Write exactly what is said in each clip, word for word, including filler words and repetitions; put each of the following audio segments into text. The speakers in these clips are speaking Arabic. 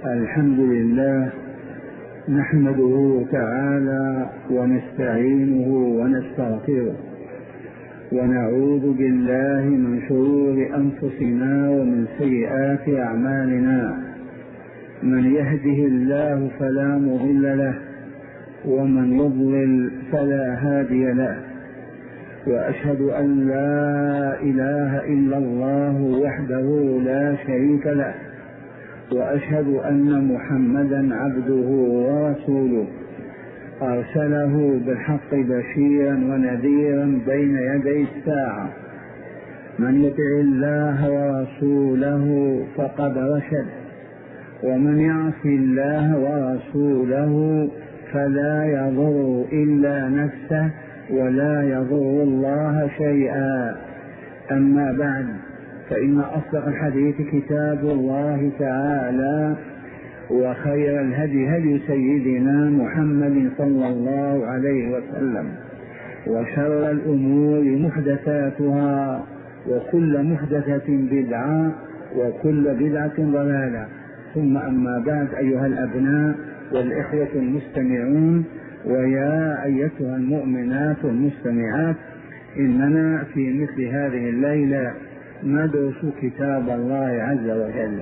الحمد لله نحمده تعالى ونستعينه ونستغفره ونعوذ بالله من شرور أنفسنا ومن سيئات أعمالنا. من يهده الله فلا مضل له ومن يضلل فلا هادي له، وأشهد أن لا إله إلا الله وحده لا شريك له، وأشهد أن محمدا عبده ورسوله أرسله بالحق بشيرا ونذيرا بين يدي الساعة. من يطع الله ورسوله فقد رشد، ومن يعص الله ورسوله فلا يضر إلا نفسه ولا يضر الله شيئا. أما بعد، فإن أصدق الحديث كتاب الله تعالى، وخير الهدي هدي سيدنا محمد صلى الله عليه وسلم، وشر الأمور محدثاتها، وكل محدثة بدعة، وكل بدعة ضلالة. ثم أما بعد، أيها الأبناء والإخوة المستمعون، ويا أيتها المؤمنات المستمعات، إننا في مثل هذه الليلة ندرس كتاب الله عز وجل،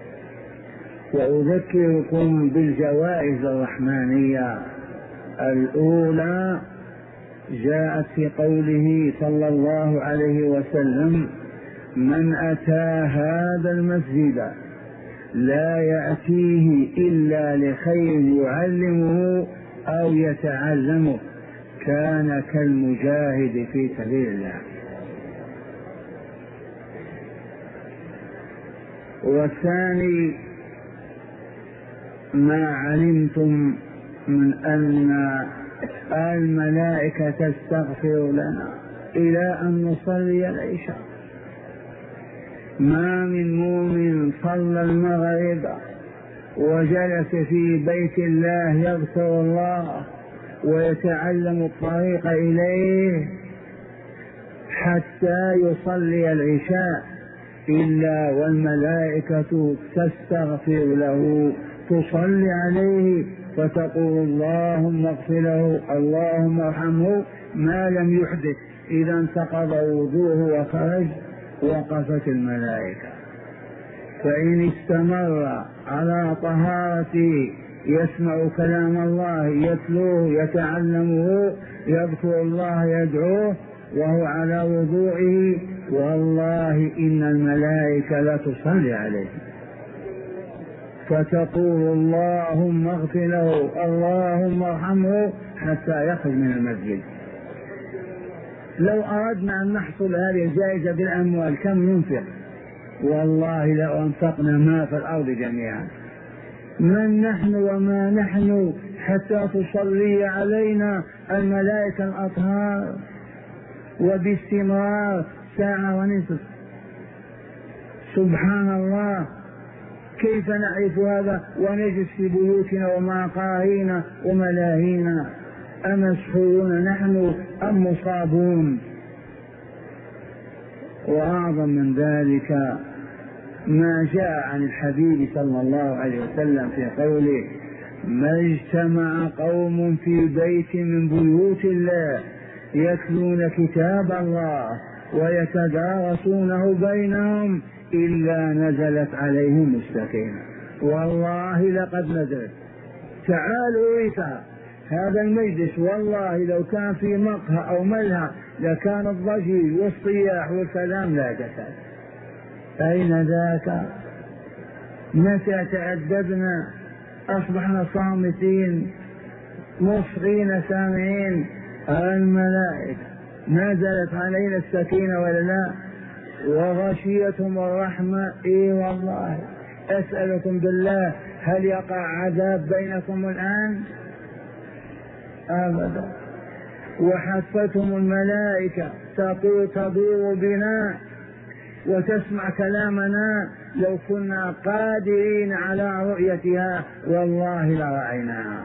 وأذكركم بالجوائز الرحمانية. الأولى جاءت في قوله صلى الله عليه وسلم: من أتى هذا المسجد لا يأتيه إلا لخير يعلمه أو يتعلمه كان كالمجاهد في سبيل الله. والثاني ما علمتم من أن الملائكة تستغفر لنا إلى أن نصلي العشاء. ما من مؤمن صلى المغرب وجلس في بيت الله يذكر الله ويتعلم الطريق إليه حتى يصلي العشاء إلا والملائكة تستغفر له، تصلي عليه فتقول: اللهم اغفر له، اللهم ارحمه، ما لم يحدث. إذا انتقض وضوءه وخرج وقفت الملائكة. فإن استمر على طهارته يسمع كلام الله، يتلوه، يتعلمه، يذكر الله، يدعوه وهو على وضوئه، والله إن الملائكة لا تصلي عليه، فتقول: اللهم اغفر له، اللهم ارحمه، حتى يخرج من المسجد. لو أردنا أن نحصل هذه الجائزة بالأموال كم ننفق؟ والله لو أنفقنا ما في الأرض جميعا. من نحن وما نحن حتى تصلي علينا الملائكة الأطهار وباستمرار ساعة ونصف؟ سبحان الله، كيف نعرف هذا ونجلس في بيوتنا ومعقارينا وملاهينا؟ أمسحورون نحن أم مصابون؟ وأعظم من ذلك ما جاء عن الحبيب صلى الله عليه وسلم في قوله: ما اجتمع قوم في بيت من بيوت الله يتلون كتاب الله ويتدارسونه بينهم إلا نزلت عليهم السكينة. والله لقد نزلت. تعالوا ريتها هذا المجلس، والله لو كان في مقهى أو ملهى لكان الضجيج والصياح والكلام لا تكاد. أين ذاك؟ متى تأدبنا؟ أصبحنا صامتين مصغين سامعين. الملائكة نزلت علينا السكينة ولا لا؟ وغشيتهم الرحمة. إي والله. أسألكم بالله، هل يقع عذاب بينكم الآن؟ أبدا. وحفتهم الملائكة تقول تدور بنا وتسمع كلامنا. لو كنا قادرين على رؤيتها والله لرأيناها.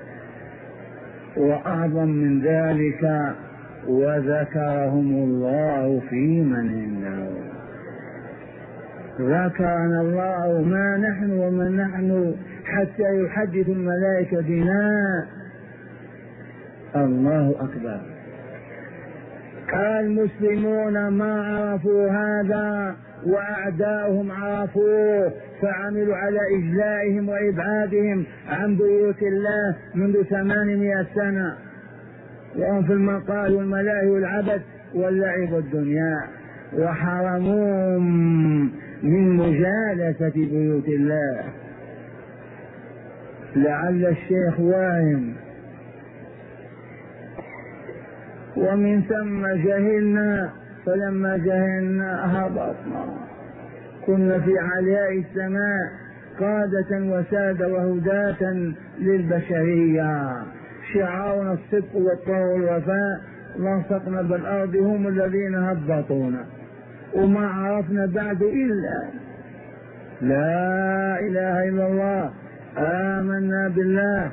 وأعظم من ذلك: وذكرهم الله في من عنده. ذكرنا الله ما نحن ومن نحن حتى يحدث الملائكة بنا. الله أكبر. المسلمون ما عرفوا هذا وأعداؤهم عرفوه، فعملوا على إجلائهم وإبعادهم عن بيوت الله منذ ثمانمائة سنة، وهم في المقال والملاهي والعبث واللعب والدنيا، وحرموهم من مجالسة بيوت الله. لعل الشيخ واهم. ومن ثم جهلنا، فلما جهلنا هبطنا، كنا في علياء السماء قادة وسادة وهداة للبشرية، شعارنا الصدق والطاعة والوفاء، لصقنا بالأرض هم الذين هبطونا، وما عرفنا بعد إلا لا إله إلا الله، آمنا بالله.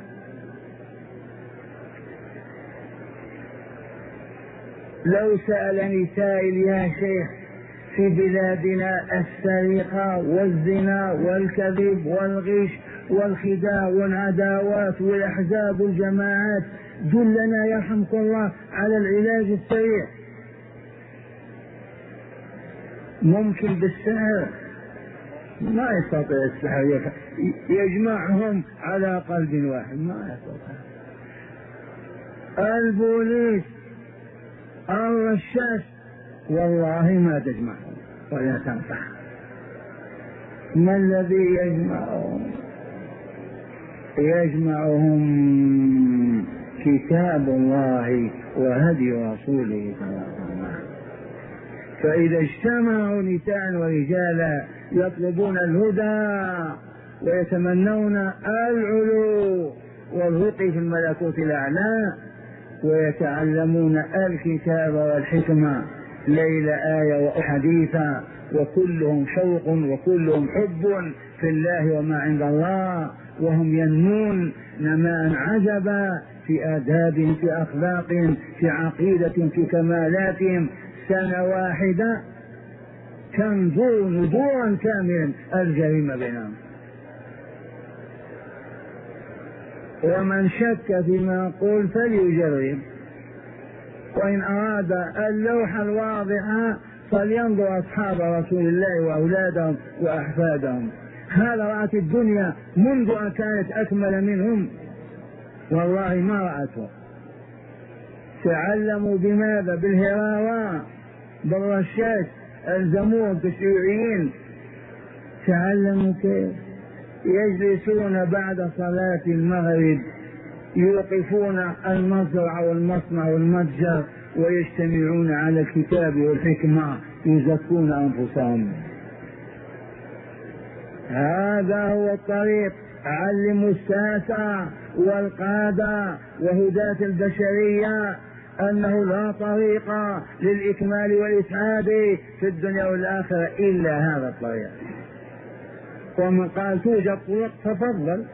لو سألني سائل يا شيخ في بلادنا السرقة والزنا والكذب والغش والخداع والعداوات والأحزاب والجماعات، دلنا يرحمك الله على العلاج السريع. ممكن بالسحر؟ ما يستطيع السحر يجمعهم على قلب واحد، ما يستطيع. البوليس الرشاش والله ما تجمعهم ولا تنفع. ما الذي يجمعهم؟ يجمعهم كتاب الله وهدي رسوله صلى الله عليه وسلم. فإذا اجتمعوا نساء ورجالا يطلبون الهدى ويتمنون العلو والرقي في الملكوت الأعلى، ويتعلمون الكتاب والحكمة ليل آية وحديثا، وكلهم شوق وكلهم حب في الله وما عند الله، وهم ينمون نماء عجبا في آدابهم، في أخلاقهم، في عقيدتهم، في كمالاتهم. سنة واحدة تنظر نظورا كاملا الجريمة بينهم. ومن شك فيما قل فليجرب، وإن أراد اللوحة الواضحة فلينظر أصحاب رسول الله وأولادهم وأحفادهم. هذا رأت الدنيا منذ أن كانت أكمل منهم، والله ما رأته. تعلموا بماذا؟ بالهراوة، بالرشاش، الزمور، بالشيوعيين. تعلموا كيف يجلسون بعد صلاة المغرب يوقفون المزرعة والمصنع والمتجر ويجتمعون على الكتاب والحكمة يزكون أنفسهم. هذا هو الطريق. علموا الساسة والقادة وهداة البشرية أنه لا طريق للإكمال والإسعاد في الدنيا والآخرة إلا هذا الطريق. ومن قال توجد طرق تفضل.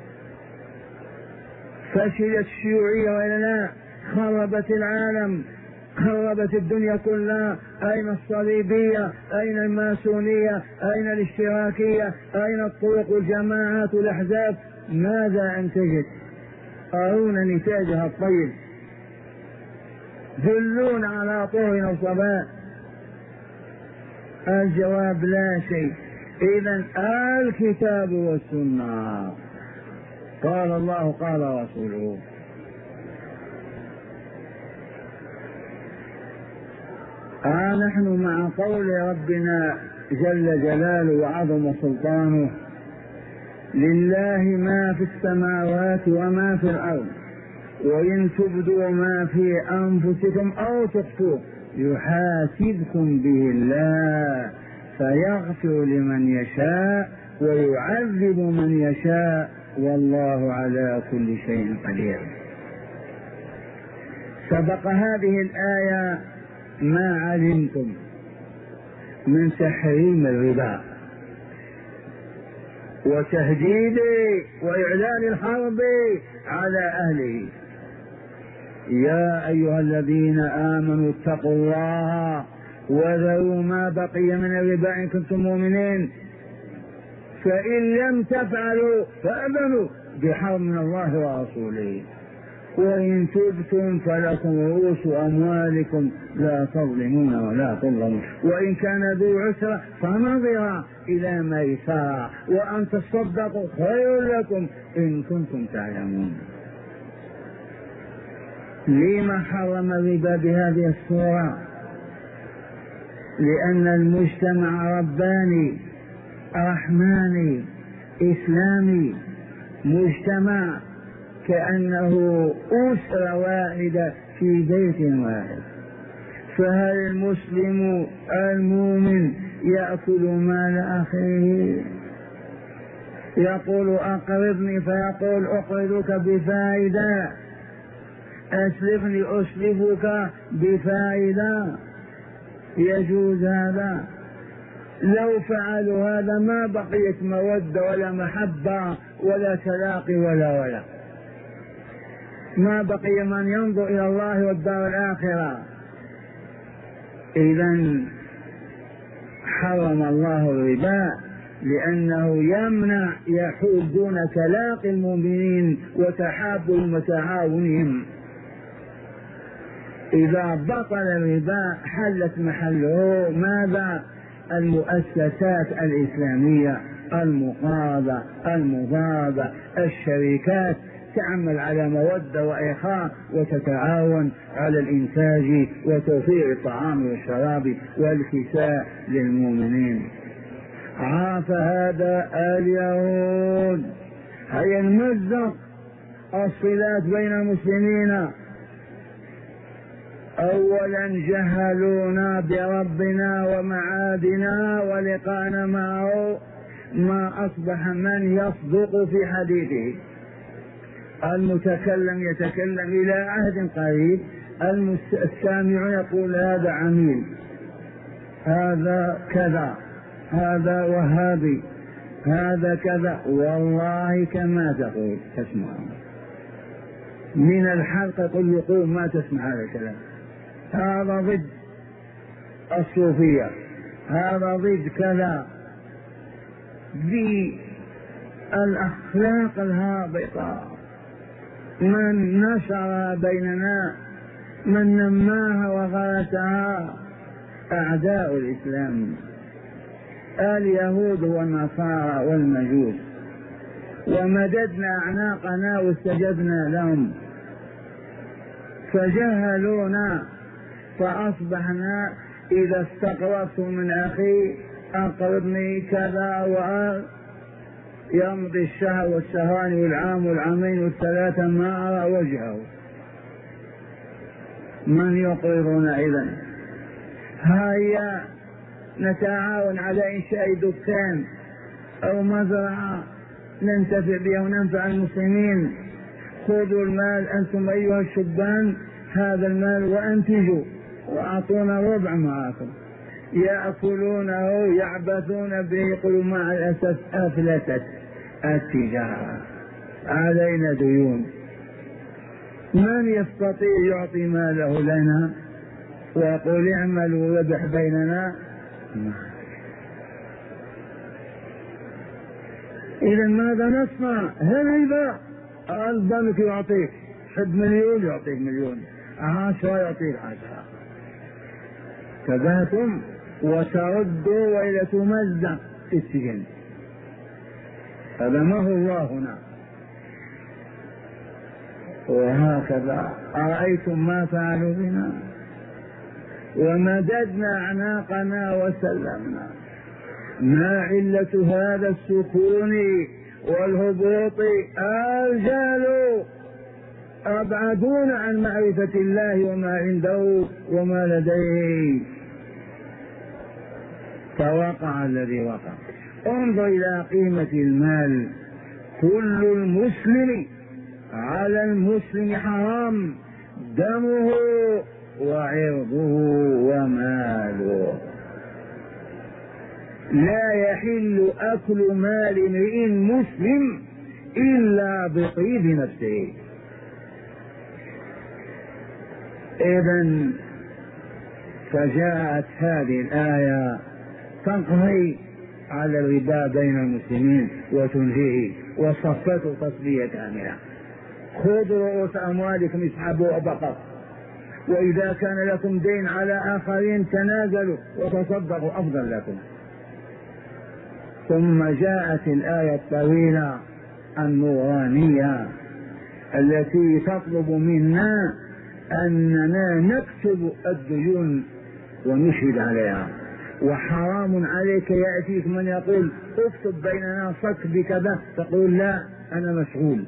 فشلت الشيوعية وإلا لا؟ خربت العالم، خربت الدنيا كلها. أين الصليبية؟ أين الماسونية؟ أين الاشتراكية؟ أين الطرق والجماعات والأحزاب؟ ماذا أنتجت؟ أرونا نتاجها الطيب، دلون على طهر الصباح. الجواب لا شيء. إذن الكتاب والسنة، قال الله قال رسوله. ها نحن مع قول ربنا جل جلاله وعظم سلطانه: لله ما في السماوات وما في الأرض، وإن تبدوا ما في أنفسكم أو تخفوه يحاسبكم به الله فيغفر لمن يشاء ويعذب من يشاء والله على كل شيء قدير. سبق هذه الآية ما علمتم من تحريم الربا وتهديده وإعلان الحرب على أهله. يا أيها الذين آمنوا اتقوا الله وذروا ما بقي من الربا إن كنتم مؤمنين. فإن لم تفعلوا فأذنوا بحرب من الله ورسوله، وإن تبتم فلكم رؤوس أموالكم لا تظلمون ولا تظلمون، وإن كان ذو عسرة فنظر إلى ميسرة، وأن تصدقوا خير لكم إن كنتم تعلمون. لما حرم الربا بهذه الصورة؟ لأن المجتمع رباني رحماني إسلامي، مجتمع كأنه أسرة واحدة في بيت واحد. فهل المسلم المؤمن يأكل مال أخيه؟ يقول أقرضني فيقول أقرضك بفائدة، أسلفني أسلفك بفائدة، يجوز هذا؟ لو فعلوا هذا ما بقيت مودة ولا محبة ولا تلاقي ولا ولا ما بقي من ينظر إلى الله والدار الآخرة. إذن حرم الله الربا لأنه يمنع يحول دون تلاقي المؤمنين وتحابهم وتعاونهم. إذا بطل الربا حلت محله ماذا؟ المؤسسات الإسلامية، المقاضة، المضادة، الشركات تعمل على مودة وإخاء وتتعاون على الإنتاج وتوفير الطعام والشراب والكساء للمؤمنين. عاف هذا اليهود. هيا نمزق الصلات بين المسلمين. أولا جهلونا بربنا ومعادنا ولقانا معه، ما أصبح من يصدق في حديثه. المتكلم يتكلم إلى عهد قريب، السامع يقول هذا عميل، هذا كذا، هذا وهابي، هذا كذا، والله كما تقول تسمع. من الحلقة يقول يقول ما تسمع هذا الكلام، هذا ضد الصوفية، هذا ضد كذا، بالأخلاق الهابطة من نشر بيننا، من نماها وغرسها أعداء الإسلام، اليهود والنصارى والمجوس، ومددنا أعناقنا واستجبنا لهم فجهلونا، فأصبحنا إذا استقرضت من أخي أقرضني كذا وأر، يمضي الشهر والشهران والعام والعامين والثلاثة ما أرى وجهه. من يقرضنا إذن؟ هيا نتعاون على إنشاء دكان أو مزرعة ننتفع بها وننفع المسلمين. خذوا المال أنتم أيها الشبان، هذا المال وأنتجوا وأعطونا ربع معكم. يأكلونه يعبثون به، يقولوا مع الأسف أفلتت التجارة، علينا ديون. من يستطيع يعطي ماله لنا ويقول اعملوا ربح بيننا؟ إذا ماذا نصنع؟ هل البنك يعطيك حد مليون يعطيك مليون، عشرة يعطيك عشرة، تباتم وتردوا وإلى تمزق في السجن. هذا ما هو الله هنا. وهكذا أرأيتم ما فعلوا بنا، ومددنا أعناقنا وسلمنا. ما علة هذا السكون والهبوط؟ الرجال أبعدون عن معرفة الله وما عنده وما لديه، فوقع الذي وقع. انظر إلى قيمة المال. كل المسلم على المسلم حرام دمه وعرضه وماله. لا يحل أكل مال امرئ مسلم إلا بطيب نفسه. إذن فجاءت هذه الآية تقضي على الربا بين المسلمين وتنهيه، وصفته تصفية كاملة. خذوا رؤوس أموالكم اسحبوها فقط، وإذا كان لكم دين على آخرين تنازلوا وتصدقوا أفضل لكم. ثم جاءت الآية الطويلة النورانية التي تطلب منا أننا نكتب الديون ونشهد عليها، وحرام عليك يأتيك من يقول اكتب بيننا صك بكذا تقول لا أنا مسؤول.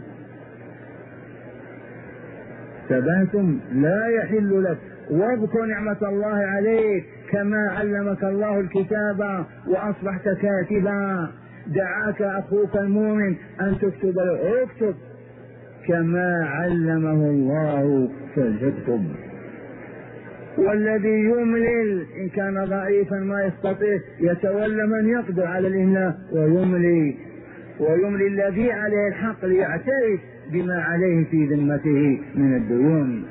تبهتم لا يحل لك، واذكر نعمة الله عليك كما علمك الله الكتاب وأصبحت كاتبا. دعاك أخوك المؤمن أن تكتب له، اكتب كما علمه الله فليكتب. والذي يملل إن كان ضعيفا ما يستطيع يتولى من يقدر على الإملاء ويملي ويملي الذي عليه الحق ليعترف بما عليه في ذمته من الديون.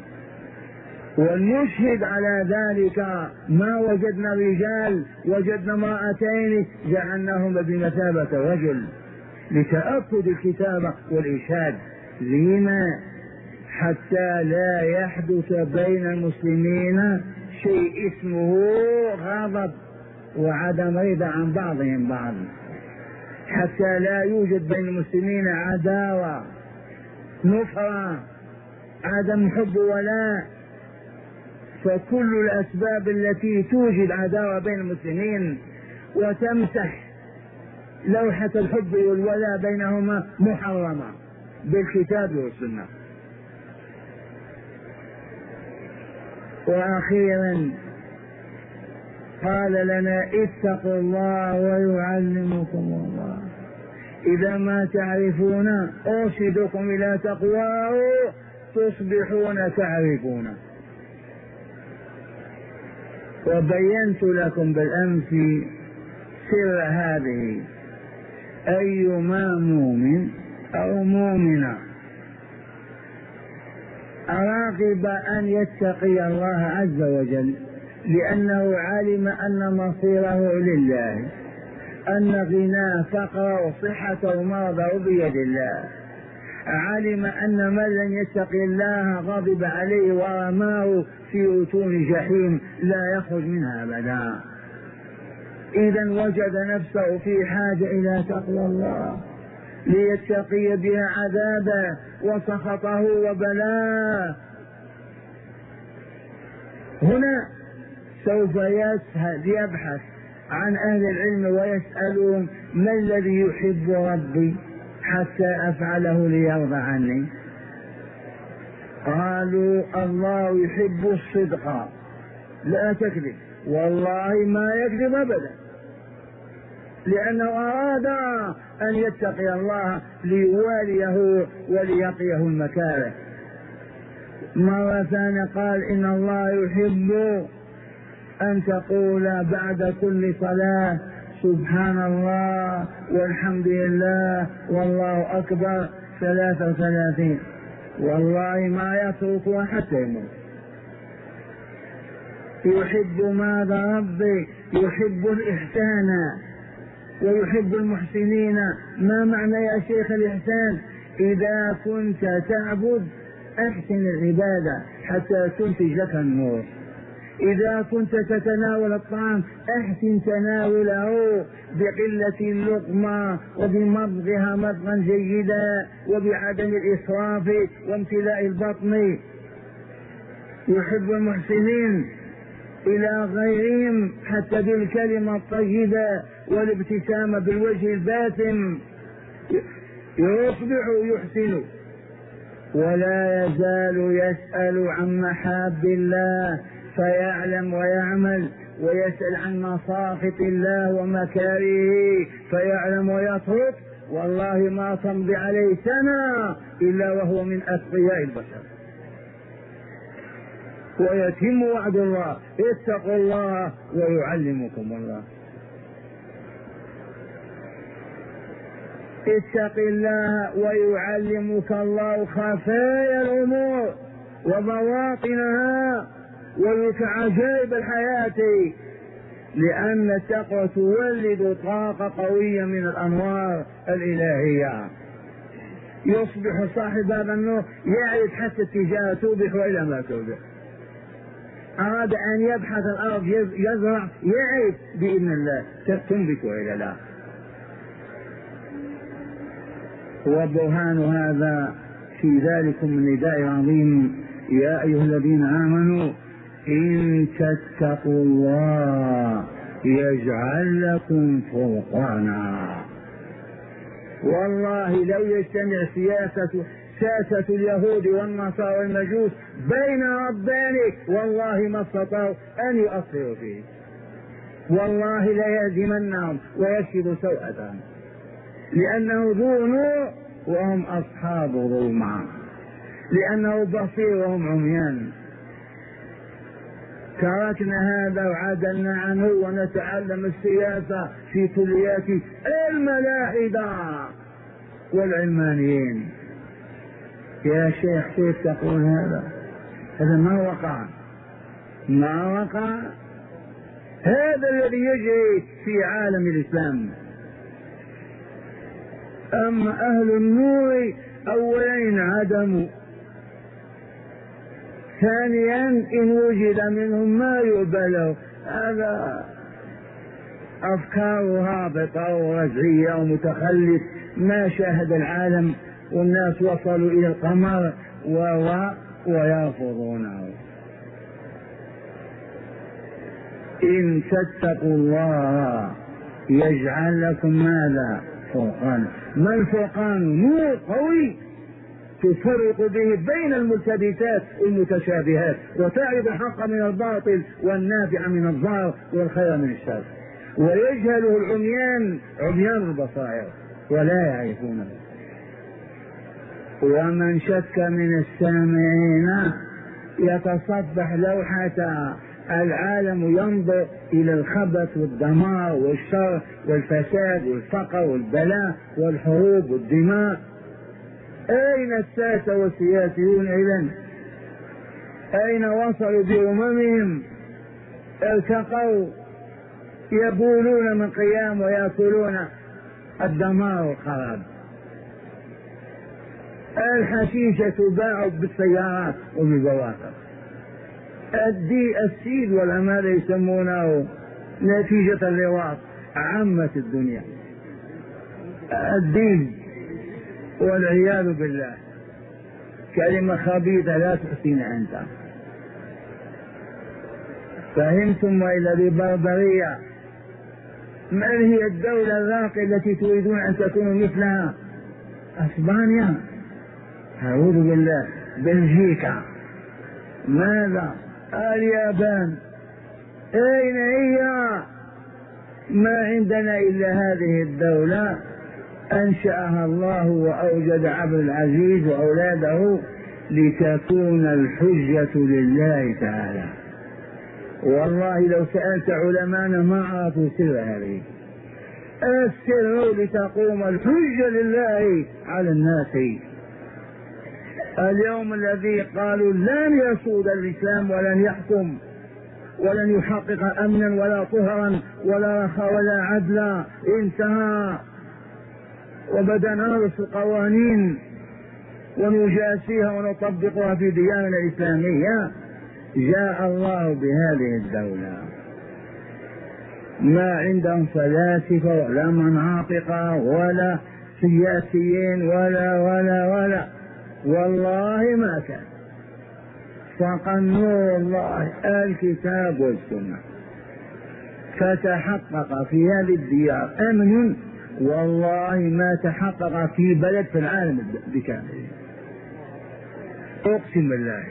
ونشهد على ذلك ما وجدنا رجال وجدنا امرأتين جعلناهم بمثابة رجل لتأكد الكتابة والإشهاد. لما؟ حتى لا يحدث بين المسلمين شيء اسمه غضب وعدم رضا عن بعضهم بعض، حتى لا يوجد بين المسلمين عداوة نفرة عدم حب ولاء. فكل الأسباب التي توجد عداوة بين المسلمين وتمسح لوحة الحب والولاء بينهما محرمة بالكتاب والسنة. وأخيرا قال لنا اتقوا الله ويعلمكم الله. إذا ما تعرفون أرشدكم إلى تقواه تصبحون تعرفون. وبينت لكم بالأمس سر هذه. أيما مؤمن أو مؤمنة أراغب أن يتقي الله عز وجل لأنه علم أن مصيره لله، أن غناه فقره وصحته ومرضه بيد الله، علم أن من لن يتقي الله غضب عليه ورماه في أتون جحيم لا يخرج منها أبدا. إذا وجد نفسه في حاجة إلى تقوى الله ليتقي بها عذابه وسخطه وبلاه. هنا سوف يسهل يبحث عن أهل العلم ويسألهم ما الذي يحب ربي حتى أفعله ليرضى عني؟ قالوا الله يحب الصدق، لا تكذب، والله ما يكذب أبدا، لأنه أراد أن يتقي الله ليواليه وليقيه المكاره. مرة ثانية قال إن الله يحب أن تقول بعد كل صلاة سبحان الله والحمد لله والله أكبر ثلاثة وثلاثين، والله ما يتركها حتى يموت. يحب ماذا ربي؟ يحب الإحسان ويحب المحسنين. ما معنى يا شيخ الإحسان؟ إذا كنت تعبد أحسن العبادة حتى تنتج لك النور. إذا كنت تتناول الطعام أحسن تناوله بقلة اللقمة وبمضغها مضغا جيدا وبعدم الإسراف وامتلاء البطن. يحب المحسنين إلى غيرهم حتى بالكلمة الطيبة والابتسامة بالوجه الباسم يصبح يحسن، ولا يزال يسأل عن محاب الله فيعلم ويعمل، ويسأل عن مساخط الله ومكاره فيعلم ويترك. والله ما تمضي عليه سنة إلا وهو من أتقياء البشر. ويتم وعد الله اتقوا الله ويعلمكم الله. اتق الله ويعلمك الله خفايا الأمور وبواطنها وعجائب الحياة. لأن التقوى تولد طاقة قوية من الأنوار الإلهية. يصبح صاحب هذا النور يعرف حتى اتجاه توبح وإلى ما توبح. أراد أن يبحث الأرض يزرع يعرف بإذن الله تنبت وإلى لا. وبرهان هذا في ذلكم النداء العظيم: يا أيها الذين آمنوا إن تتقوا الله يجعل لكم فرقانا. والله لو يجتمع سياسة ساسة اليهود والنصارى والمجوس بين ربانك والله ما استطاعوا أن يؤثروا فيه، والله لا يهزمنهم ويكشف سوءتهم، لأنه ذو نور وهم أصحاب ظلمة، لأنه بصير وهم عميان. تركنا هذا وعدلنا عنه ونتعلم السياسة في كليات الملاحدة والعلمانيين. يا شيخ كيف تقول هذا؟ هذا ما وقع، ما وقع. هذا الذي يجري في عالم الإسلام. أما أهل النور أولا عدموا، ثانيا إن وجد منهم ما يقبله، هذا أفكار هابطة ورجعية ومتخلف، ما شاهد العالم والناس وصلوا إلى القمر و ويرفضونه. إن تتقوا الله يجعل لكم ماذا؟ فرقان. ما الفرقان؟ نور قوي تفرق به بين الملتبسات والمتشابهات، وتعرف الحق من الباطل والنافع من الضار والخير من الشر. ويجهله العميان عميان البصائر ولا يعرفونه. ومن شك من السامعين يتصفح لوحة العالم ينظر إلى الخبث والدمار والشر والفساد والفقر والبلاء والحروب والدماء. أين الساسة والسياسيون إذن؟ أين وصلوا بأممهم؟ ارتقوا يبولون من قيام ويأكلون الدمار والخراب. الحشيشة تباع بالسيارات وبالبواخر. الدي السيد والأمال يسمونه نتيجة اللواط عامة الدنيا. الدين والعياذ بالله كلمة خبيثة لا تحسين أنت. فهمتم؟ وإلى ببربرية. من هي الدولة الراقية التي تريدون أن تكونوا مثلها؟ أسبانيا، أعوذ بالله، بلجيكا، ماذا؟ اليابان. أين هي؟ ما عندنا إلا هذه الدولة أنشأها الله وأوجد عبد العزيز وأولاده لتكون الحجة لله تعالى. والله لو سألت علماءنا ما عرفوا سر هذه السر، لتقوم الحجة لله على الناس. اليوم الذي قالوا لن يسود الإسلام ولن يحكم ولن يحقق أمنا ولا طهرا ولا رخاء ولا عدلا، انتهى. وبدأ نرس القوانين ونجاسيها ونطبقها في دياننا الإسلامية. جاء الله بهذه الدولة، ما عندهم فلاسفة ولا مناطق ولا سياسيين ولا ولا ولا والله ما كان. فقد نور الله الكتاب والسنة، فتحقق في هذه الديار أمن والله ما تحقق في بلد في العالم بكامله، أقسم بالله.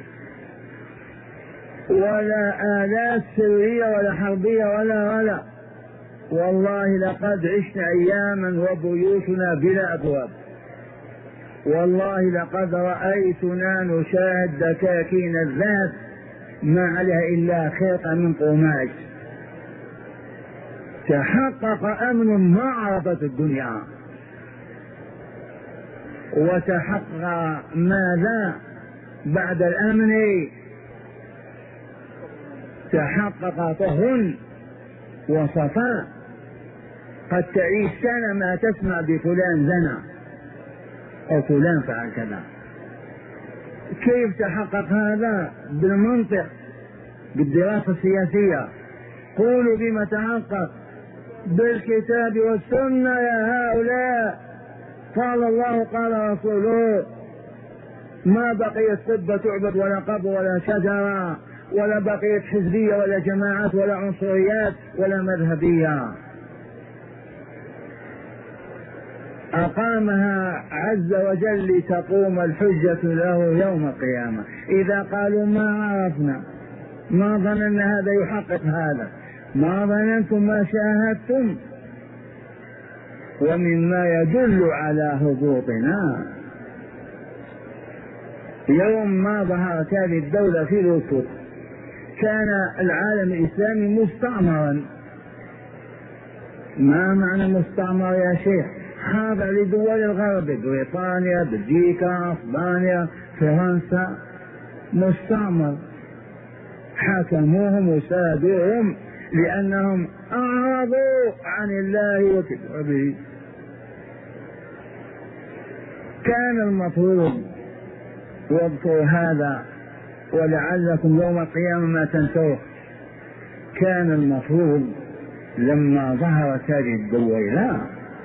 ولا آلات سرية ولا حربية ولا ولا والله لقد عشنا أياما وبيوتنا بلا أبواب. والله لقد رأيتنا نشاهد دكاكين الذات ما عليها إلا خيط من قماش. تحقق أمن ما عرفت الدنيا، وتحقق ماذا بعد الأمن؟ تحقق طهر وصفاء. قد تعيش سنة ما تسمع بفلان زنا أو فلان فعل كذا. كيف تحقق هذا؟ بالمنطق، بالدراسة السياسية. قولوا بما تحقق؟ بالكتاب والسنة يا هؤلاء. قال الله قال رسوله. ما بقيت قبة تعبد ولا قبر ولا شجرة ولا بقيت حزبية ولا جماعات ولا عنصريات ولا مذهبية. أقامها عز وجل لتقوم الحجة له يوم القيامة. إذا قالوا ما عرفنا، ما ظننا هذا يحقق هذا، ما ظننتم ما شاهدتم، ومما يدل على هبوطنا يوم ما ظهرت هذه الدولة في الوسط كان العالم الإسلامي مستعمرا. ما معنى مستعمر يا شيخ؟ خاضع لدول الغرب، بريطانيا، بلجيكا، اسبانيا، فرنسا، مستعمر. حاكموهم وسادوهم لأنهم أعرضوا عن الله وكتابه. كان المفروض، واذكروا هذا ولعلكم يوم القيامة ما تنسوه، كان المفروض لما ظهرت هذه الدويلات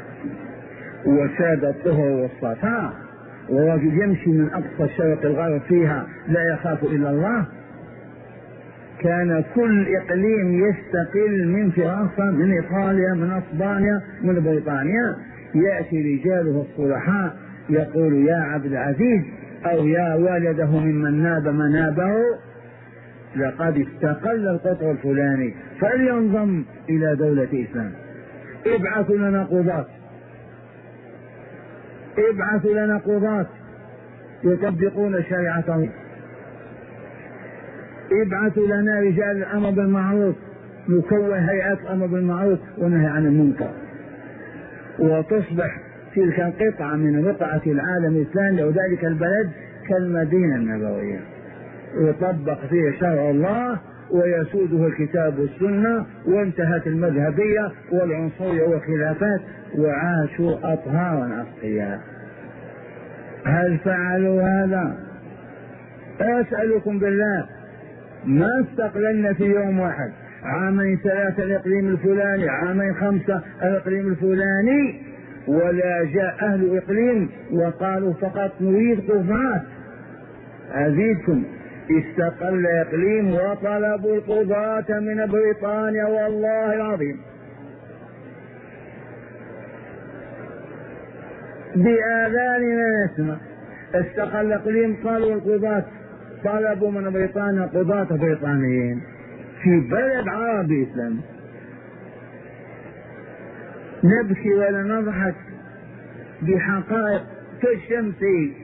وساد الطهر والصفاء ورجل يمشي من أقصى الشرق الغرب فيها لا يخاف إلا الله، كان كل إقليم يستقل من فرنسا، من إيطاليا، من أسبانيا، من بريطانيا، يأتي رجاله الصلحاء يقول يا عبد العزيز أو يا والده ممن ناب منابه لقد استقل القطر الفلاني فلينضم إلى دولة إسلام. ابعثوا لنا قضاة، ابعثوا لنا قضاة يطبقون شريعة الله، ابعثوا لنا رجال الأمر بالمعروف نكون هيئات الأمر بالمعروف ونهي عن المنكر، وتصبح تلك القطعة من رقعة العالم الإسلامي أو ذلك البلد كالمدينة النبوية، يطبق فيه شرع الله ويسوده الكتاب والسنة، وانتهت المذهبية والعنصرية والخلافات وعاشوا أطهارا أتقياء. هل فعلوا هذا؟ أسألكم بالله، ما استقللنا في يوم واحد، عامين ثلاثة الإقليم الفلاني، عامين خمسة الإقليم الفلاني، ولا جاء أهل إقليم وقالوا فقط نريد قضاة. أزيدكم، استقل إقليم وطلبوا القضاة من بريطانيا والله العظيم بآذاننا نسمع. استقل إقليم قالوا القضاة، طلبوا من بريطانيا قضاة بريطانيين في بلد عربي إسلامي. نبكي ولا نضحك بحقائق كالشمس.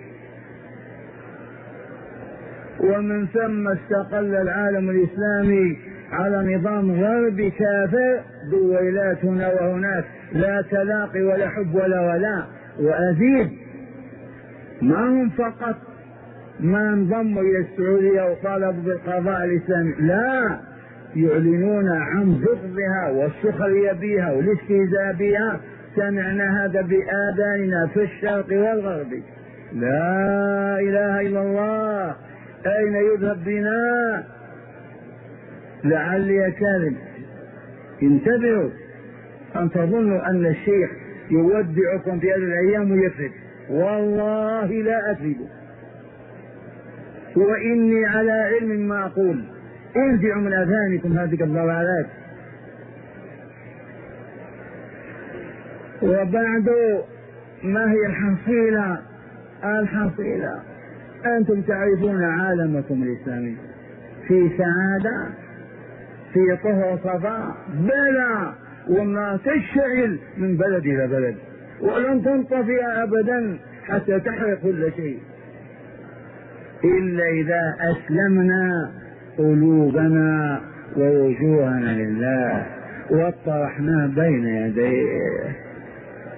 ومن ثم استقل العالم الإسلامي على نظام غربي كافر، دويلات هنا وهناك، لا تلاقي ولا حب ولا ولاء. وأزيد، ما هم فقط ما انضموا إلى السعودية وطالبوا بالقضاء الإسلامي، لا، يعلنون عن بغضها والسخرية بها والاستهزاء بها. سمعنا هذا بآذاننا في الشرق والغرب. لا إله إلا الله، أين يذهب بنا؟ لعلي كاذب. انتبهوا أن تظنوا أن الشيخ يودعكم في هذه الأيام ويكذب، والله لا أكذب، وإني على علم ما أقول. انزعوا من أذهانكم هذه الضلالات. وبعد، ما هي الحصيلة؟ الحصيلة أنتم تعرفون عالمكم الإسلامي في سعادة، في طهر صفاء، بلى، والنار تشتعل من بلد إلى بلد ولن تنطفئ أبدا حتى تحرق كل شيء، إلا إذا أسلمنا قلوبنا ووجوهنا لله واطرحنا بين يديه.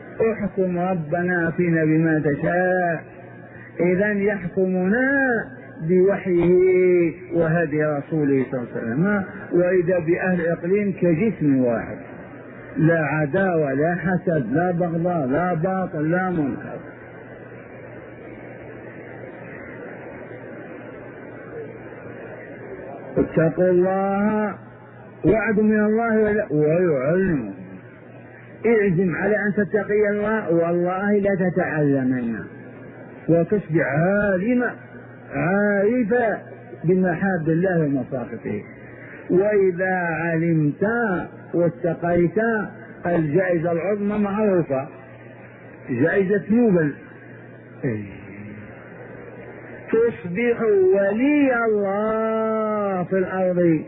احكم ربنا فينا بما تشاء، إذا يحكمنا بوحيه وهدي رسوله صلى الله عليه وسلم. وإذا بأهل إقليم كجسم واحد، لا عداوة لا حسد لا بغضاء لا باطل لا منكر. اتقوا الله، وعد من الله ويعلم. اعزم على أن تتقي الله والله لا تتعلمن وتصبح عالمة عارفة بمحاب الله ومصافته. وإذا علمت واتقيت الجائزة العظمى معروفة، جائزة نوبل، تصبح ولي الله في الأرض،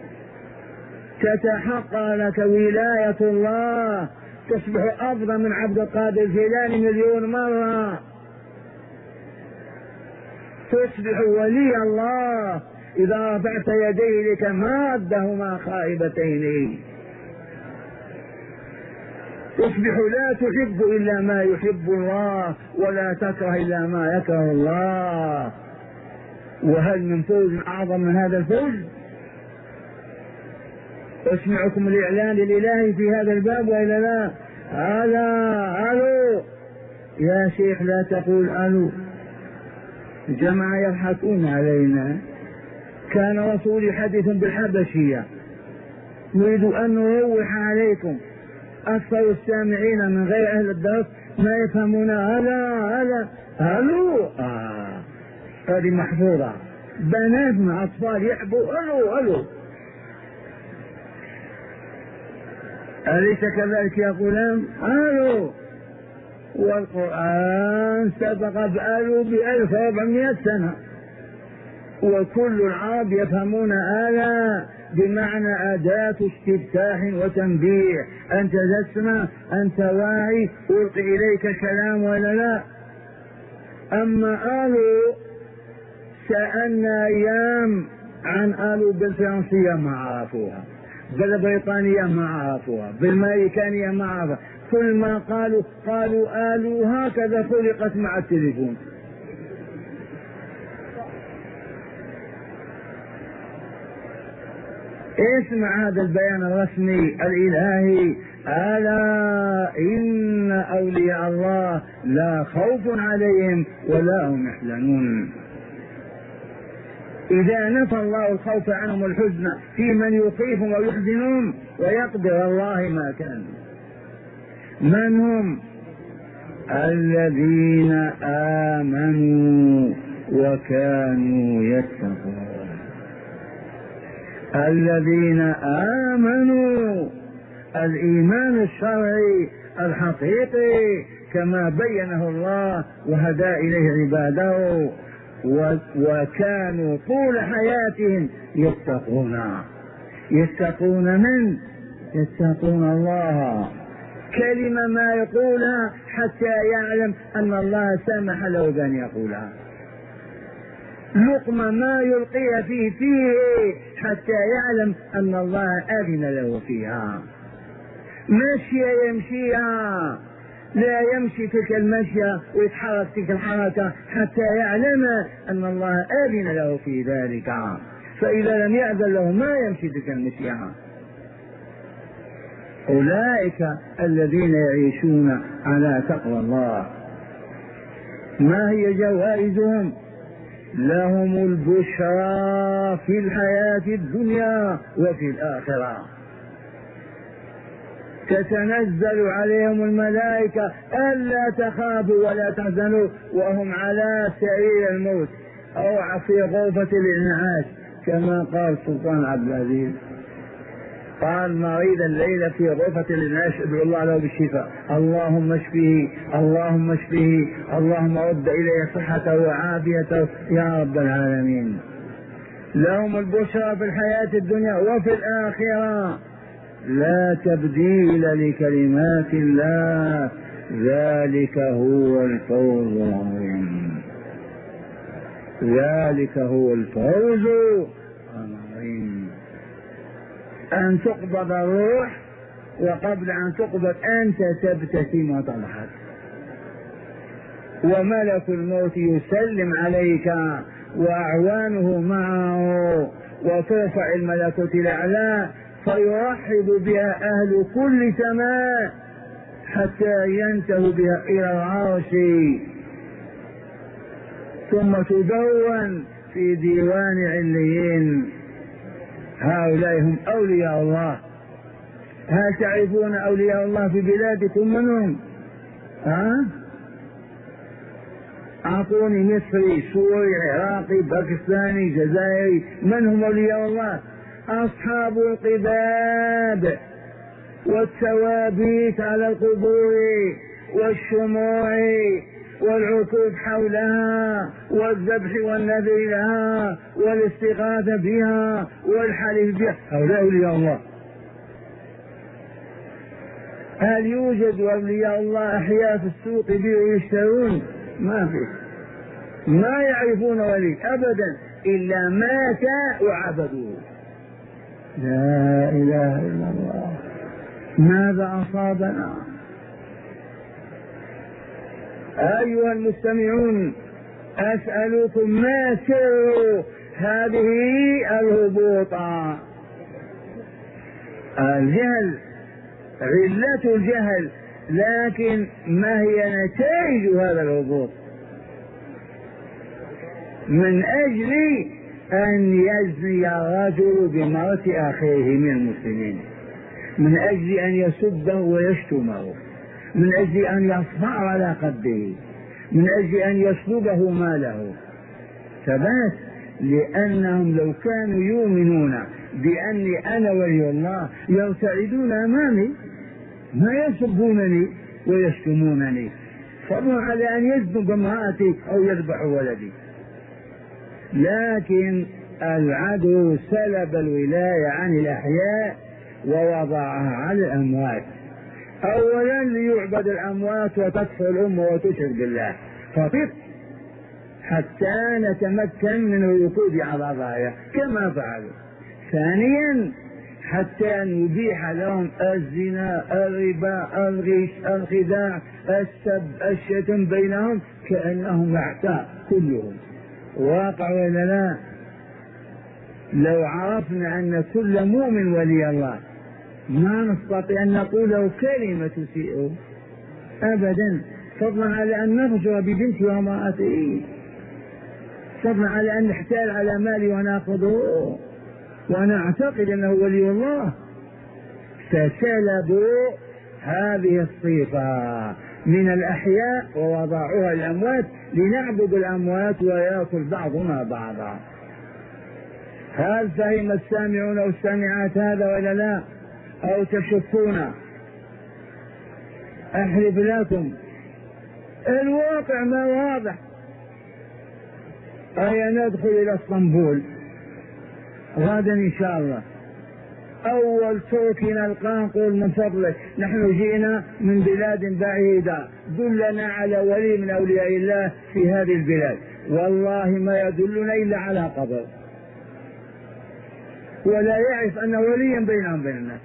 تتحقق لك ولاية الله، تصبح أفضل من عبد القادر الجيلاني مليون مرة. تصبح ولي الله إذا رفعت يديه لك ما ردهما خائبتين. تصبح لا تحب إلا ما يحب الله ولا تكره إلا ما يكره الله. وهل من فوز أعظم من هذا الفوز؟ أسمعكم الإعلان الإلهي في هذا الباب وإلا لا؟ ألا ألو يا شيخ لا تقول ألو، جماعة يضحكون علينا. كان رسول يحدث بالحبشية، نريد أن نروح عليكم. أكثر السامعين من غير أهل الدرس ما يفهمون ألا ألا ألو. آه هذه محفوظة، بناتنا أطفال يحبوا ألو ألو. أليس كذلك يا غلام؟ ألو. والقرآن سبق بألو بألف وأربعمائة سنة، وكل العرب يفهمون آلا بمعنى أداة استفتاح وتنبيه. أنت تسمع، أنت واعي، ألقي إليك كلام ولا لا؟ أما آلو سألنا أيام عن آلو بالفرنسية ما عرفوها، بالبريطانية ما عرفوها، بالماريكانية ما عرفوها. كل ما قالوا قالوا آلو هكذا خلقت مع التليفون. اسمع هذا البيان الرسمي الإلهي: ألا إن أولياء الله لا خوف عليهم ولا هم يحزنون. إذا نفى الله الخوف عنهم والحزن في من يخيفهم ويحزنون ويقدر الله ما كان. من هم؟ الذين آمنوا وكانوا يتقون. الذين آمنوا، الإيمان الشرعي الحقيقي كما بينه الله وهدى إليه عباده، وكانوا طول حياتهم يتقون. يتقون من؟ يتقون الله. كلمة ما يقولها حتى يعلم أن الله سمح له بأن يقولها. لقمة ما يلقيها فيه فيه حتى يعلم أن الله أذن له فيها. مشية يمشيها، لا يمشي تلك المشية ويتحرك تلك الحركة حتى يعلم أن الله أذن له في ذلك. فإذا لم يأذن له ما يمشي تلك المشية. أولئك الذين يعيشون على تقوى الله. ما هي جوائزهم؟ لهم البشرى في الحياة الدنيا وفي الآخرة. تتنزل عليهم الملائكة ألا تخافوا ولا تحزنوا وهم على سرير الموت أو في غرفة الإنعاش، كما قال سلطان عبد العزيز، قال مريض الليلة في غرفة الإنعاش ادعو الله له بالشفاء، اللهم اشفه اللهم اشفه اللهم رد إليه صحته وعافيته يا رب العالمين. لهم البشرى في الحياة الدنيا وفي الآخرة، لا تبديل لكلمات الله، ذلك هو الفوز العظيم. ذلك هو الفوز العظيم. أن تقبض الروح وقبل أن تقبض أنت تبتسم وتضحك، وملك الموت يسلم عليك وأعوانه معه، وترفع الملكوت الأعلى فيرحب بها أهل كل سماء حتى ينتهوا بها إلى العرش، ثم تدون في ديوان عليين. هؤلاء هم أولياء الله. هل تعرفون أولياء الله في بلادكم منهم؟ ها؟ أعطوني مصري، سوري، عراقي، باكستاني، جزائري، من هم أولياء الله؟ أصحاب القباب والثوابيت على القبور والشموع والعكوف حولها والذبح والنذر لها والاستغاثة بها والحلف بها، هؤلاء أولياء الله. هل يوجد أولياء الله أحياء في السوق يبيعوا ويشترون؟ ما في، ما يعرفون ولي أبدا إلا مات وعبدوه. لا إله إلا الله. ماذا أصابنا؟ أيها المستمعون، أسألكم ما سر هذه الهبوطة؟ الجهل، علة الجهل، لكن ما هي نتائج هذا الهبوط؟ من أجل أن يزني الرجل بمرأة أخيه من المسلمين، من أجل أن يسبه ويشتمه، من أجل أن يصفع على قده، من أجل أن يسلبه ماله. ثبات، لأنهم لو كانوا يؤمنون بأني أنا ولي الله يرتعدون أمامي، ما يسبونني ويشتمونني، فضلا على أن يذبح امرأتي أو يذبح ولدي. لكن العدو سلب الولاية عن الأحياء ووضعها على الأموات، أولا ليعبد الأموات وتكفر الأمة وتشرك بالله فقط حتى نتمكن من الركود على ظاهرها كما فعلوا. ثانيا حتى نبيح لهم الزنا، الربا، الغش، الخداع، السب، الشتم بينهم كأنهم أعتاء كلهم. واقع ولا لا؟ لو عرفنا أن كل مؤمن ولي الله ما نستطيع أن نقول له كلمة تسيئه أبدا، فضلا على أن نفجر ببنته وامرأته، فضلا على أن نحتال على مالي ونأخذه وأنا أعتقد أنه ولي الله. فسلبوا هذه الصفة من الأحياء ووضعوها الأموات لنعبد الأموات ويأكل بعضنا بعضا. هل فهم السامعون والسامعات هذا ولا لا؟ أو تشكون؟ أحلف لكم الواقع ما واضح. هيا ندخل إلى اسطنبول غدا إن شاء الله. أول ترك نلقاه نقول من فضلك نحن جئنا من بلاد بعيدة، دلنا على ولي من أولياء الله في هذه البلاد. والله ما يدلنا إلا على قبر، ولا يعرف أن وليا بينهم بين الناس.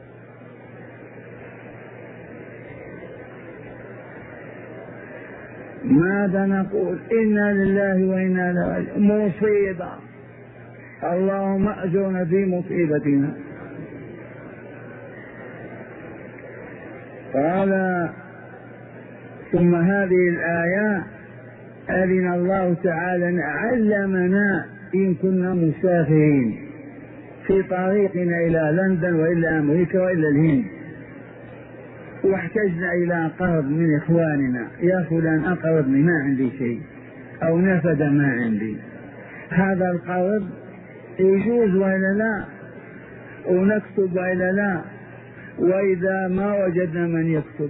ماذا نقول؟ إنا لله وإنا إليه راجعون. مصيبة، اللهم أجرنا في مصيبتنا. قال ثم هذه الآية أذن الله تعالى علمنا إن كنا مسافرين في طريقنا إلى لندن وإلى أمريكا وإلى الهند، واحتجنا إلى قرض من إخواننا، يا فلان أقرضني ما عندي شيء أو نفد ما عندي، هذا القرض يجوز وإلا لا؟ ونكتب وإلا لا؟ وإذا ما وجدنا من يكتب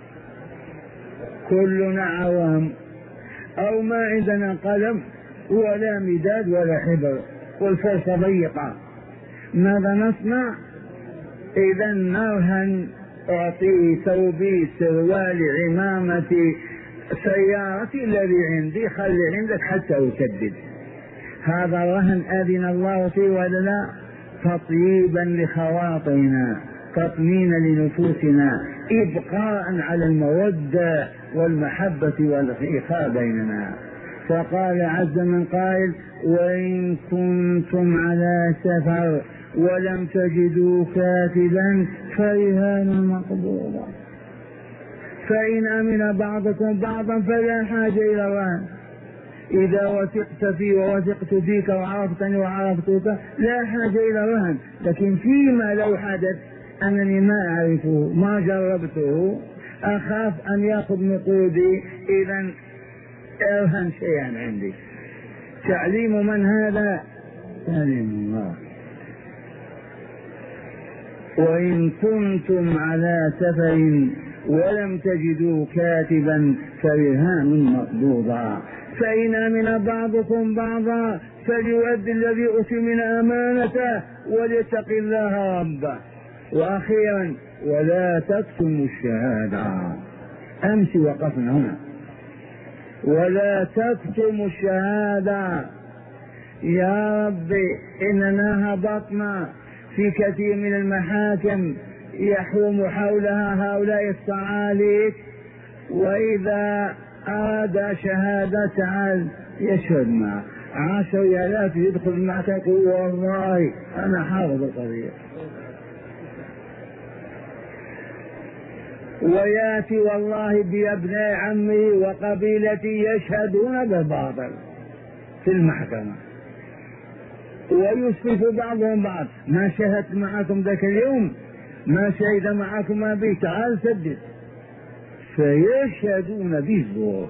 كلنا عوام، أو ما عندنا قلم ولا مداد ولا حبر والفرصة ضيقة، ماذا نصنع؟ إذا نرهن، أعطيه ثوبي، سروالي، عمامتي، سيارتي الذي عندي خلي عندك حتى أسدد. هذا الرهن أذن الله فيه ولا لا؟ تطييبا لخواطرنا، تطمينا لنفوسنا، إبقاء على المودة والمحبة والإخاء بيننا. فقال عز من قائل: وإن كنتم على سفر ولم تجدوا كاتبا فرهان مقبوضة، فإن أمن بعضكم بعضا فلا حاجة إلى الرهن. إذا وثقت في ووثقت فيك وعرفتني وعرفتك لا حاجة إلى الرهن. لكن فيما لو حدث أنني ما أعرفه ما جربته أخاف أن يأخذ نقودي، إذا ارهن شيئا عندي. تعليم من هذا؟ تعليم الله. وإن كنتم على سفر ولم تجدوا كاتبا فرهان مقبوضا، فإن أمن بعضكم بعضا فليؤدي الذي أؤتمن أمانته وليتق الله ربه. وأخيرا: ولا تكتموا الشهادة. أمس وقفنا هنا: ولا تكتموا الشهادة. يا ربي إننا هبطنا في كثير من المحاكم يحوم حولها هؤلاء الصعاليك، وإذا أراد شهادة تعال يشهد معه عشر آلاف يدخل معك يقول: والله أنا حافظ القضية. وياتي والله بأبناء عمه وقبيلتي يشهدون بالباطل في المحكمة، ويسلف بعضهم بعض: ما شهدت معكم ذاك اليوم، ما شهد معكم ما بي، تعال سدد. فيشهدون بالزور.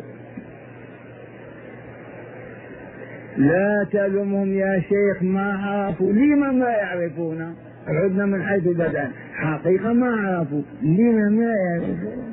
لا تلومهم يا شيخ ما عرفوا. لما ما يعرفون؟ عدنا من حيث بدأ، حقيقة ما عرفوا. لما ما يعرفون؟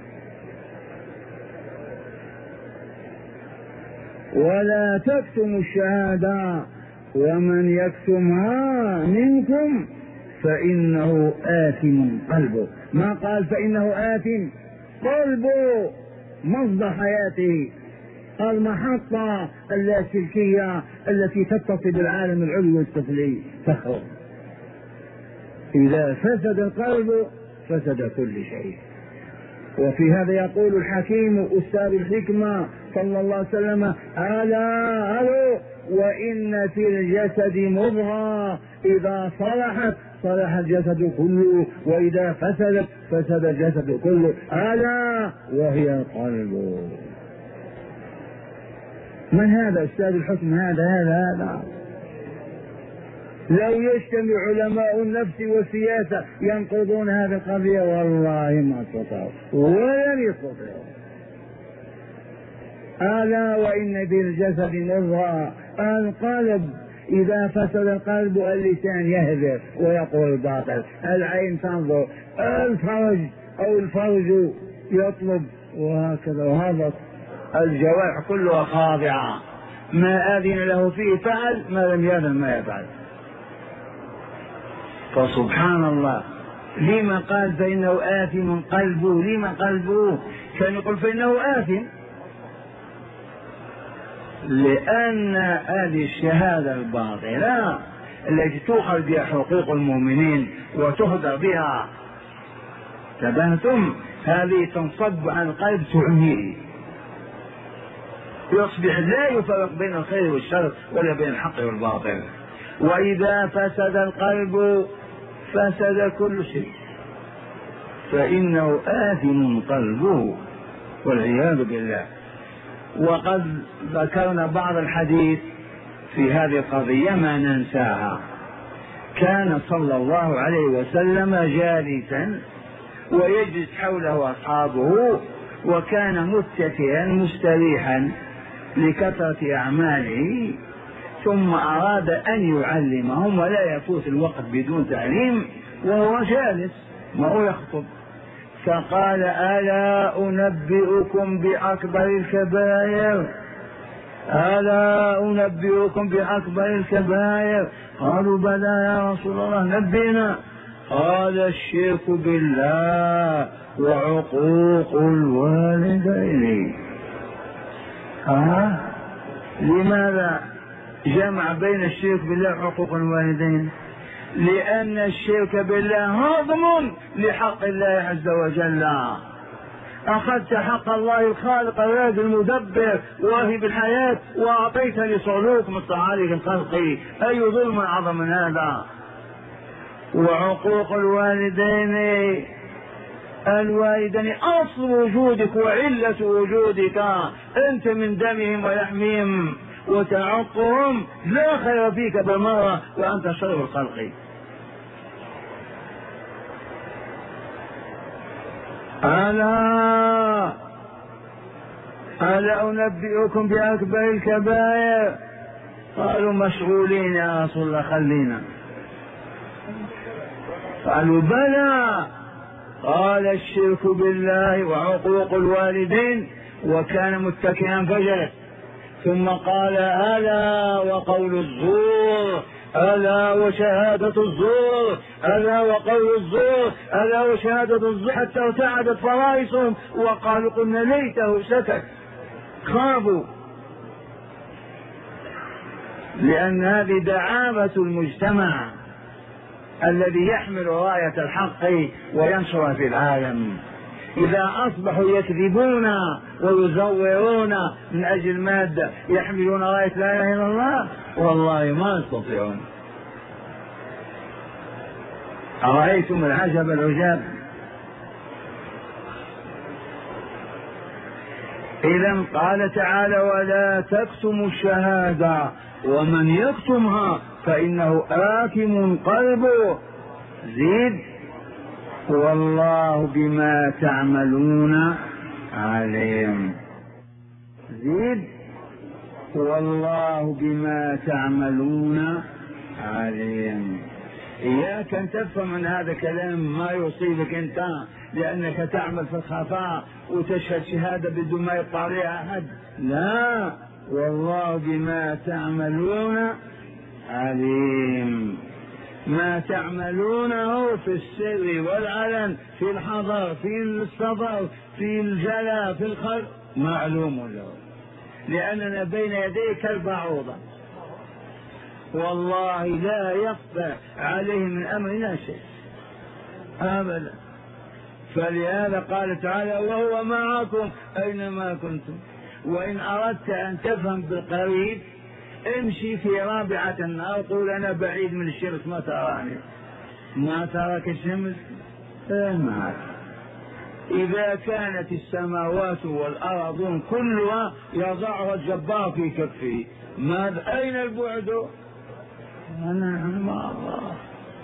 ولا تكتموا الشهادة ومن يكتمها منكم فإنه آثم قلبه. ما قال فإنه آثم، قلبه مصدر حياته، المحطة اللاسلكية التي تتصل بالعالم العلوي والسفلي تخرج. إذا فسد القلب فسد كل شيء. وفي هذا يقول الحكيم أستاذ الحكمة صلى الله عليه وسلم: ألا ألو وإن في الجسد مضغة إذا صلحت صلح الجسد كله، وإذا فسدت فسد الجسد كله، ألا وهي القلب. من هذا أستاذ الحكم؟ هذا هذا هذا لو يجتمع علماء النفس والسياسة ينقضون هذه القضية والله ما استطاعوا ولن يستطيعوا. ألا وإن بالجسد مضغة، القلب إذا فسد القلب اللسان يهذر ويقول الباطل، العين تنظر، الفرج أو الفرج يطلب، وهكذا. وهذا الجوارح كلها خاضعة، ما أذن له فيه فعل، ما لم يأذن ما يفعل. فسبحان الله، لما قال فإنه آثم قلبه؟ لما قلبه؟ كان يقول فإنه آثم، لأن هذه الشهادة الباطلة التي تؤخذ بها حقوق المؤمنين وتهدر بها تبهتم، هذه تنصب عن القلب تعميه، يصبح لا يفرق بين الخير والشر ولا بين الحق والباطل. وإذا فسد القلب فسد كل شيء، فإنه آثم قلبه والعياذ بالله. وقد ذكرنا بعض الحديث في هذه القضية ما ننساها. كان صلى الله عليه وسلم جالسا ويجلس حوله أصحابه، وكان متكئا مستريحا لكثرة أعماله، ثم أراد أن يعلمهم ولا يفوت الوقت بدون تعليم وهو جالس وهو يخطب، فقال: ألا أنبئكم بأكبر الكبائر؟ ألا أنبئكم بأكبر الكبائر؟ قالوا: بلى يا رسول الله نبئنا. قال: الشرك بالله وعقوق الوالدين. ها؟ لماذا جمع بين الشرك بالله وعقوق الوالدين؟ لأن الشرك بالله هضم لحق الله عز وجل، أخذت حق الله الخالق الرازق المدبر واهب الحياة وأعطيتني صعلوك مستعارك خلقي، أي ظلم أعظم من هذا؟ وعقوق الوالدين، الوالدين أصل وجودك وعلة وجودك، أنت من دمهم ولحمهم وتعقهم لا خير فيك بالمرة وأنت شر الخلق. ألا ألا أنبئكم بأكبر الكبائر؟ قالوا مشغولين يا رسول الله خلينا. قالوا بلى. قال الشرك بالله وعقوق الوالدين، وكان متكئا فجلس، ثم قال ألا وقول الزور، ألا وشهادة الزور، ألا وقول الزور، ألا وشهادة الزور، حتى ارتعدت فرائصهم وقالوا قلنا ليته سكت. خافوا، لأن هذه دعامة المجتمع الذي يحمل راية الحق وينشرها في العالم. إذا أصبحوا يكذبون ويزورون من أجل المادة يحملون راية لا إله إلا الله، والله ما يستطيعون. أرأيتم العجب العجاب؟ إذا قال تعالى ولا تكتموا الشهادة ومن يكتمها فإنه آثم قلبه. زيد والله بما تعملون عليم. زيد والله بما تعملون عليم. إياك أن تفهم من هذا كلام ما يصيبك أنت، لأنك تعمل في الخفاء وتشهد شهادة بدون ما يطلع عليها أحد. لا، والله بما تعملون عليم. ما تعملونه في السر والعلن، في الحضر، في الصدر، في الجلاء، في الخلق، معلوم له، لأننا بين يديه كالبعوضة، والله لا يخفى عليه من أمرنا شيء أبدا. فلهذا قال تعالى وهو معكم أينما كنتم. وإن أردت أن تفهم بالقريب امشي في رابعة النار، قول أنا بعيد من الشمس ما تراني، ما تراك الشمس معك. إذا كانت السماوات والأرض كلها يضعها الجبار في كفه، ماذا أين البعد؟ أنا مع الله.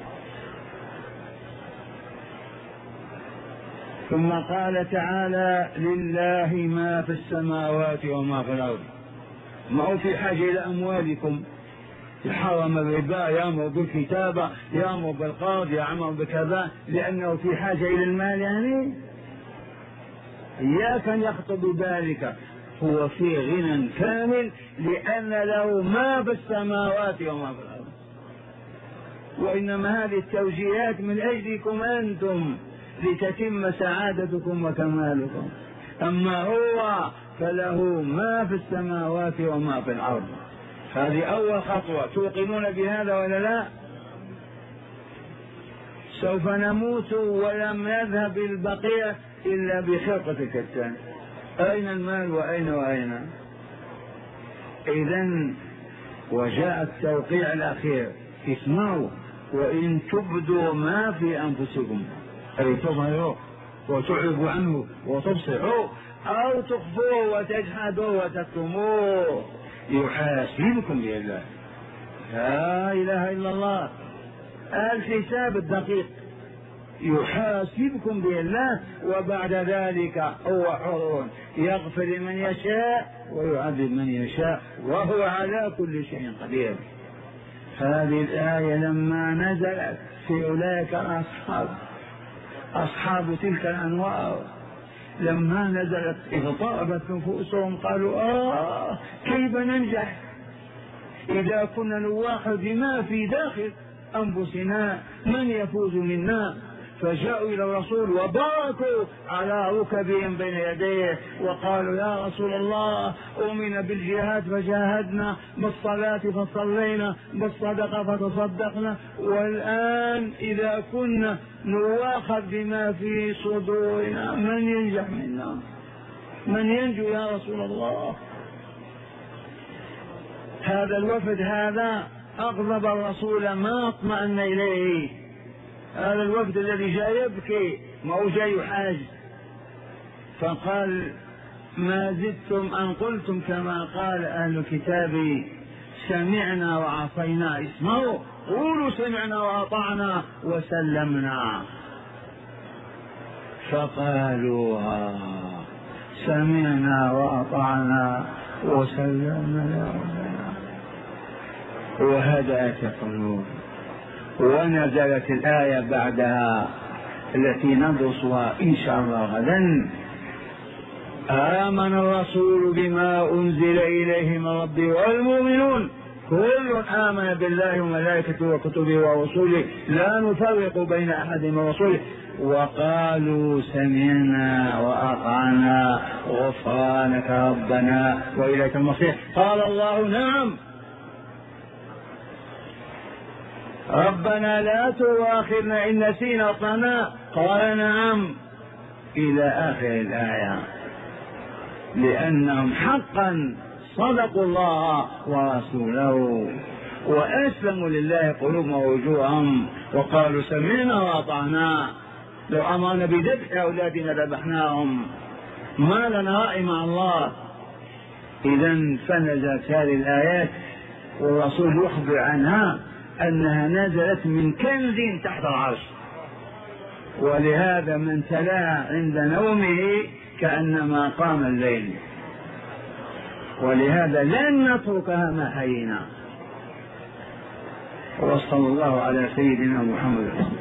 ثم قال تعالى لله ما في السماوات وما في الأرض. ما هو في حاجة إلى أموالكم، حرم الربا، يأمر بالكتابة، يأمر بالقرض، يأمر بكذا، لأنه في حاجة إلى المال. يعني إياك أن يخطر بذلك، هو في غنى كامل لأن له ما في السماوات وما في الأرض. وإنما هذه التوجيهات من أجلكم أنتم لتتم سعادتكم وكمالكم. أما هو فله ما في السماوات وما في الأرض. هذه أول خطوة. توقنون بهذا ولا لا؟ سوف نموت ولم يذهب البقية إلا بخرقة الكتان. أين المال وأين وأين؟ إذن وجاء التوقيع الأخير، اسمعوا وإن تبدوا ما في أنفسكم، أي تظهروا وتعرضوا عنه وتبصروا، أو تخفوه وتجحدوا وتكتموه يحاسبكم به الله. لا إله إلا الله، الحساب الدقيق، يحاسبكم به الله، وبعد ذلك هو حر يغفر لمن يشاء ويعذب من يشاء وهو على كل شيء قدير. هذه الآية لما نزلت في أولئك الأصحاب أصحاب تلك الأنوار، لما نزلت اضطربت نفوسهم، قالوا آه كيف ننجح إذا كنا نواخذ بما في داخل أنفسنا، من يفوز منا؟ فجاءوا إلى الرسول وباركوا على ركبهم بين يديه وقالوا يا رسول الله أؤمن بالجهاد فجاهدنا، بالصلاة فصلينا، بالصدقة فتصدقنا، والآن إذا كنا نواخذ بما في صدورنا من ينجح منا؟ من ينجو يا رسول الله؟ هذا الوفد هذا أغضب الرسول ما اطمأن إليه. هذا الوفد الذي جاء يبكي ما هو جاي يحاج، فقال ما زدتم أن قلتم كما قال أهل الكتاب سمعنا وعصينا. اسمعوا، قولوا سمعنا وأطعنا وسلمنا. فقالوا سمعنا وأطعنا وسلمنا وهدأت القلوب. ونزلت الآية بعدها التي ندرسها إن شاء الله غدا: آمن الرسول بما أنزل إليه من ربه والمؤمنون كل آمن بالله وملائكته وكتبه ورسوله لا نفرق بين أحد من رسوله وقالوا سمعنا وأطعنا غفرانك ربنا وإليك المصير. قال الله نعم ربنا لا تؤاخذنا إن نسينا أطعنا. قال نعم إلى آخر الآية، لأنهم حقا صدقوا الله ورسوله وأسلموا لله قلوبهم ووجوههم وقالوا سمعنا وأطعنا. لو أمرنا بذبح أولادنا ذبحناهم، ما لنا رأي مع الله. إذا فنزلت هذه الآيات والرسول يخبر عنها أنها نزلت من كنز تحت العرش، ولهذا من تلاها عند نومه كأنما قام الليل، ولهذا لن نتركها ما حيينا. وصلى الله على سيدنا محمد.